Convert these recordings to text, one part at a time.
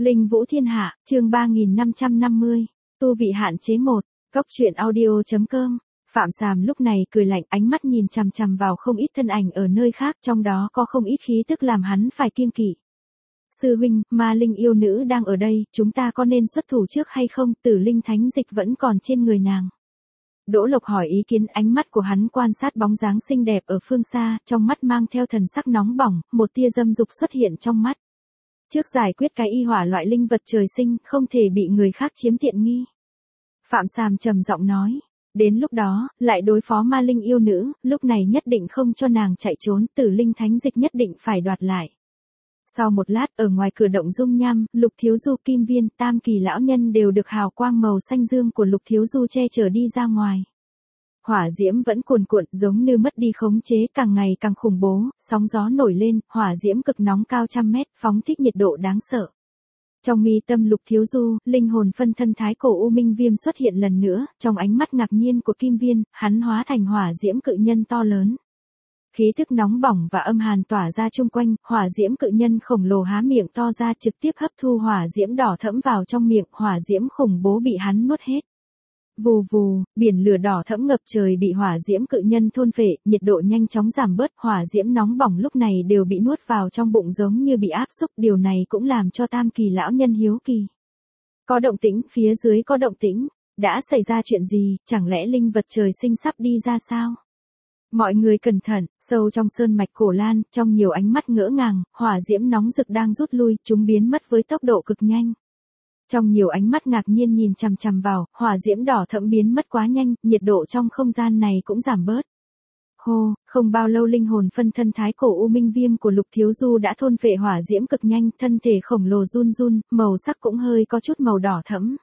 Linh Vũ Thiên Hạ, chương 3550, tu vị hạn chế 1, Cốc truyện audio.com. Phạm Sàm lúc này cười lạnh, ánh mắt nhìn chằm chằm vào không ít thân ảnh ở nơi khác, trong đó có không ít khí tức làm hắn phải kiêng kỵ. Sư huynh, ma linh yêu nữ đang ở đây, chúng ta có nên xuất thủ trước hay không? Tử linh thánh dịch vẫn còn trên người nàng. Đỗ Lộc hỏi ý kiến, ánh mắt của hắn quan sát bóng dáng xinh đẹp ở phương xa, trong mắt mang theo thần sắc nóng bỏng, một tia dâm dục xuất hiện trong mắt. Trước giải quyết cái y hỏa loại linh vật trời sinh, không thể bị người khác chiếm tiện nghi. Phạm Sàm trầm giọng nói, đến lúc đó, lại đối phó ma linh yêu nữ, lúc này nhất định không cho nàng chạy trốn, Tử linh thánh dịch nhất định phải đoạt lại. Sau một lát, ở ngoài cửa động dung nham, Lục Thiếu Du, Kim Viên, Tam Kỳ lão nhân đều được hào quang màu xanh dương của Lục Thiếu Du che chở đi ra ngoài. Hỏa diễm vẫn cuồn cuộn, giống như mất đi khống chế, càng ngày càng khủng bố, sóng gió nổi lên, hỏa diễm cực nóng cao trăm mét, phóng thích nhiệt độ đáng sợ. Trong mi tâm Lục Thiếu Du, linh hồn phân thân thái cổ U Minh Viêm xuất hiện lần nữa, trong ánh mắt ngạc nhiên của Kim Viên, hắn hóa thành hỏa diễm cự nhân to lớn. Khí thức nóng bỏng và âm hàn tỏa ra chung quanh, hỏa diễm cự nhân khổng lồ há miệng to ra trực tiếp hấp thu hỏa diễm đỏ thẫm vào trong miệng, hỏa diễm khủng bố bị hắn nuốt hết. Vù vù, biển lửa đỏ thẫm ngập trời bị hỏa diễm cự nhân thôn phệ, nhiệt độ nhanh chóng giảm bớt, hỏa diễm nóng bỏng lúc này đều bị nuốt vào trong bụng giống như bị áp xúc, điều này cũng làm cho Tam Kỳ lão nhân hiếu kỳ. Có động tĩnh, phía dưới có động tĩnh, đã xảy ra chuyện gì, chẳng lẽ linh vật trời sinh sắp đi ra sao? Mọi người cẩn thận, sâu trong sơn mạch Cổ Lan, trong nhiều ánh mắt ngỡ ngàng, hỏa diễm nóng rực đang rút lui, chúng biến mất với tốc độ cực nhanh. Trong nhiều ánh mắt ngạc nhiên nhìn chằm chằm vào, hỏa diễm đỏ thẫm biến mất quá nhanh, nhiệt độ trong không gian này cũng giảm bớt. Hô, không bao lâu linh hồn phân thân thái cổ U Minh Viêm của Lục Thiếu Du đã thôn phệ hỏa diễm cực nhanh, thân thể khổng lồ run run, màu sắc cũng hơi có chút màu đỏ thẫm.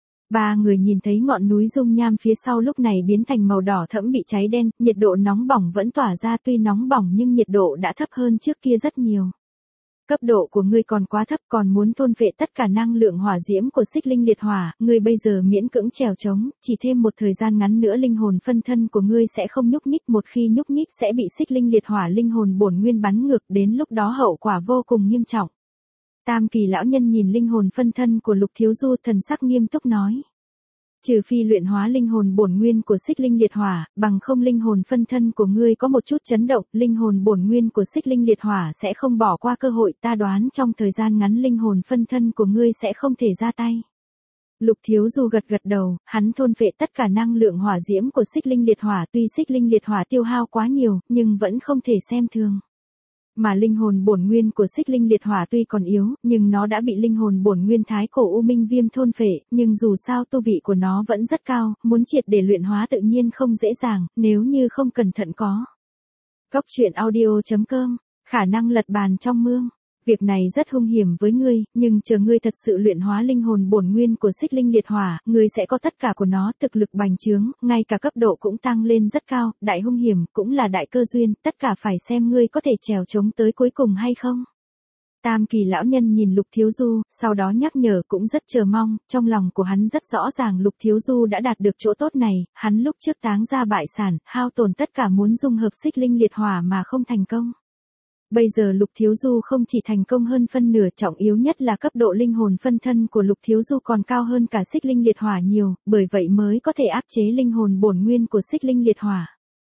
Ba người nhìn thấy ngọn núi dung nham phía sau lúc này biến thành màu đỏ thẫm bị cháy đen, nhiệt độ nóng bỏng vẫn tỏa ra, tuy nóng bỏng nhưng nhiệt độ đã thấp hơn trước kia rất nhiều. Cấp độ của ngươi còn quá thấp, còn muốn thôn phệ tất cả năng lượng hỏa diễm của xích linh liệt hỏa, ngươi bây giờ miễn cưỡng trèo trống, chỉ thêm một thời gian ngắn nữa linh hồn phân thân của ngươi sẽ không nhúc nhích, một khi nhúc nhích sẽ bị xích linh liệt hỏa linh hồn bổn nguyên bắn ngược, đến lúc đó hậu quả vô cùng nghiêm trọng. Tam Kỳ lão nhân nhìn linh hồn phân thân của Lục Thiếu Du, thần sắc nghiêm túc nói. Trừ phi luyện hóa linh hồn bổn nguyên của xích linh liệt hỏa, bằng không linh hồn phân thân của ngươi có một chút chấn động, linh hồn bổn nguyên của xích linh liệt hỏa sẽ không bỏ qua cơ hội, ta đoán trong thời gian ngắn linh hồn phân thân của ngươi sẽ không thể ra tay. Lục Thiếu Du gật gật đầu, hắn thôn phệ tất cả năng lượng hỏa diễm của xích linh liệt hỏa, tuy xích linh liệt hỏa tiêu hao quá nhiều, nhưng vẫn không thể xem thường. Mà linh hồn bổn nguyên của xích linh liệt hỏa tuy còn yếu, nhưng nó đã bị linh hồn bổn nguyên thái cổ U Minh Viêm thôn phệ, nhưng dù sao tu vị của nó vẫn rất cao, muốn triệt để luyện hóa tự nhiên không dễ dàng, nếu như không cẩn thận có. Cốc truyện audio.com, khả năng lật bàn trong mương. Việc này rất hung hiểm với ngươi, nhưng chờ ngươi thật sự luyện hóa linh hồn bổn nguyên của xích linh liệt hỏa, ngươi sẽ có tất cả của nó, thực lực bành trướng, ngay cả cấp độ cũng tăng lên rất cao, đại hung hiểm, cũng là đại cơ duyên, tất cả phải xem ngươi có thể trèo chống tới cuối cùng hay không. Tam Kỳ lão nhân nhìn Lục Thiếu Du, sau đó nhắc nhở cũng rất chờ mong, trong lòng của hắn rất rõ ràng Lục Thiếu Du đã đạt được chỗ tốt này, hắn lúc trước táng ra bại sản, hao tổn tất cả muốn dung hợp xích linh liệt hỏa mà không thành công. Bây giờ Lục Thiếu Du không chỉ thành công hơn phân nửa, trọng yếu nhất là cấp độ linh hồn phân thân của Lục Thiếu Du còn cao hơn cả xích linh liệt hỏa nhiều, bởi vậy mới có thể áp chế linh hồn bổn nguyên của xích linh liệt hỏa.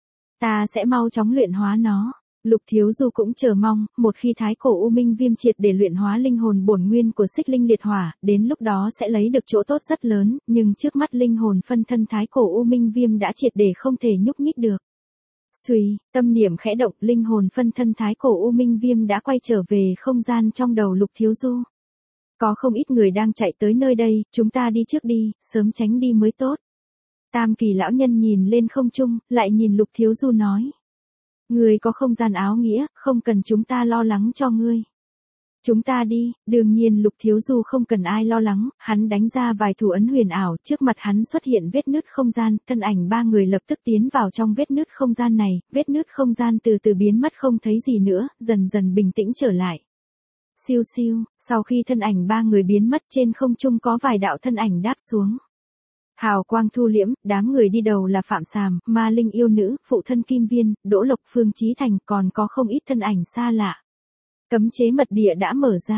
Ta sẽ mau chóng luyện hóa nó. Lục Thiếu Du cũng chờ mong, một khi thái cổ U Minh Viêm triệt để luyện hóa linh hồn bổn nguyên của xích linh liệt hỏa, đến lúc đó sẽ lấy được chỗ tốt rất lớn, nhưng trước mắt linh hồn phân thân thái cổ U Minh Viêm đã triệt để không thể nhúc nhích được. Xuy, tâm niệm khẽ động, linh hồn phân thân thái cổ U Minh Viêm đã quay trở về không gian trong đầu Lục Thiếu Du. Có không ít người đang chạy tới nơi đây, chúng ta đi trước đi, sớm tránh đi mới tốt. Tam Kỳ lão nhân nhìn lên không trung, lại nhìn Lục Thiếu Du nói. Ngươi có không gian áo nghĩa, không cần chúng ta lo lắng cho ngươi. Chúng ta đi, đương nhiên Lục Thiếu Du không cần ai lo lắng, hắn đánh ra vài thủ ấn huyền ảo, trước mặt hắn xuất hiện vết nứt không gian, thân ảnh ba người lập tức tiến vào trong vết nứt không gian này, vết nứt không gian từ từ biến mất không thấy gì nữa, dần dần bình tĩnh trở lại. Siêu siêu, sau khi thân ảnh ba người biến mất trên không trung có vài đạo thân ảnh đáp xuống. Hào quang thu liễm, đám người đi đầu là Phạm Sàm, ma linh yêu nữ, phụ thân Kim Viên, Đỗ Lộc, Phương Chí Thành, còn có không ít thân ảnh xa lạ. Cấm chế mật địa đã mở ra.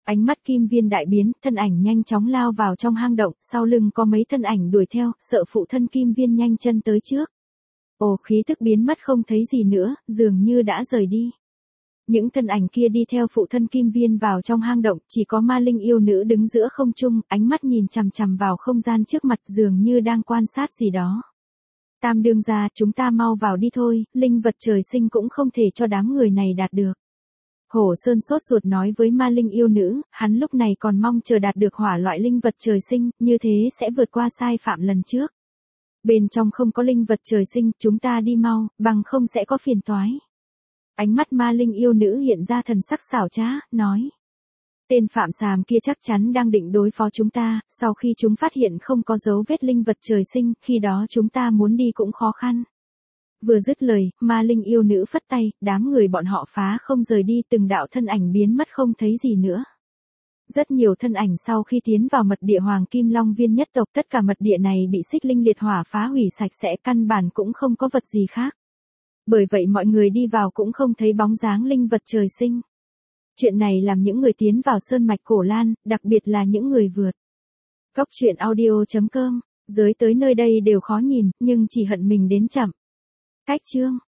Ánh mắt Kim Viên đại biến, thân ảnh nhanh chóng lao vào trong hang động, sau lưng có mấy thân ảnh đuổi theo, sợ phụ thân Kim Viên nhanh chân tới trước. Ồ, khí tức biến mất không thấy gì nữa, dường như đã rời đi. Những thân ảnh kia đi theo phụ thân Kim Viên vào trong hang động, chỉ có ma linh yêu nữ đứng giữa không trung, ánh mắt nhìn chằm chằm vào không gian trước mặt dường như đang quan sát gì đó. Tam đương gia, chúng ta mau vào đi thôi, linh vật trời sinh cũng không thể cho đám người này đạt được. Hổ Sơn sốt ruột nói với ma linh yêu nữ, hắn lúc này còn mong chờ đạt được hỏa loại linh vật trời sinh, như thế sẽ vượt qua sai phạm lần trước. Bên trong không có linh vật trời sinh, chúng ta đi mau, bằng không sẽ có phiền toái. Ánh mắt ma linh yêu nữ hiện ra thần sắc xảo trá, nói. Tên phạm xàm kia chắc chắn đang định đối phó chúng ta, sau khi chúng phát hiện không có dấu vết linh vật trời sinh, khi đó chúng ta muốn đi cũng khó khăn. Vừa dứt lời, ma linh yêu nữ phất tay, đám người bọn họ phá không rời đi, từng đạo thân ảnh biến mất không thấy gì nữa. Rất nhiều thân ảnh sau khi tiến vào mật địa Hoàng Kim Long Viên nhất tộc, tất cả mật địa này bị xích linh liệt hỏa phá hủy sạch sẽ, căn bản cũng không có vật gì khác. Bởi vậy mọi người đi vào cũng không thấy bóng dáng linh vật trời sinh. Chuyện này làm những người tiến vào sơn mạch Cổ Lan, đặc biệt là những người vượt. Góc truyện audio.com, giới tới nơi đây đều khó nhìn, nhưng chỉ hận mình đến chậm. Cách chương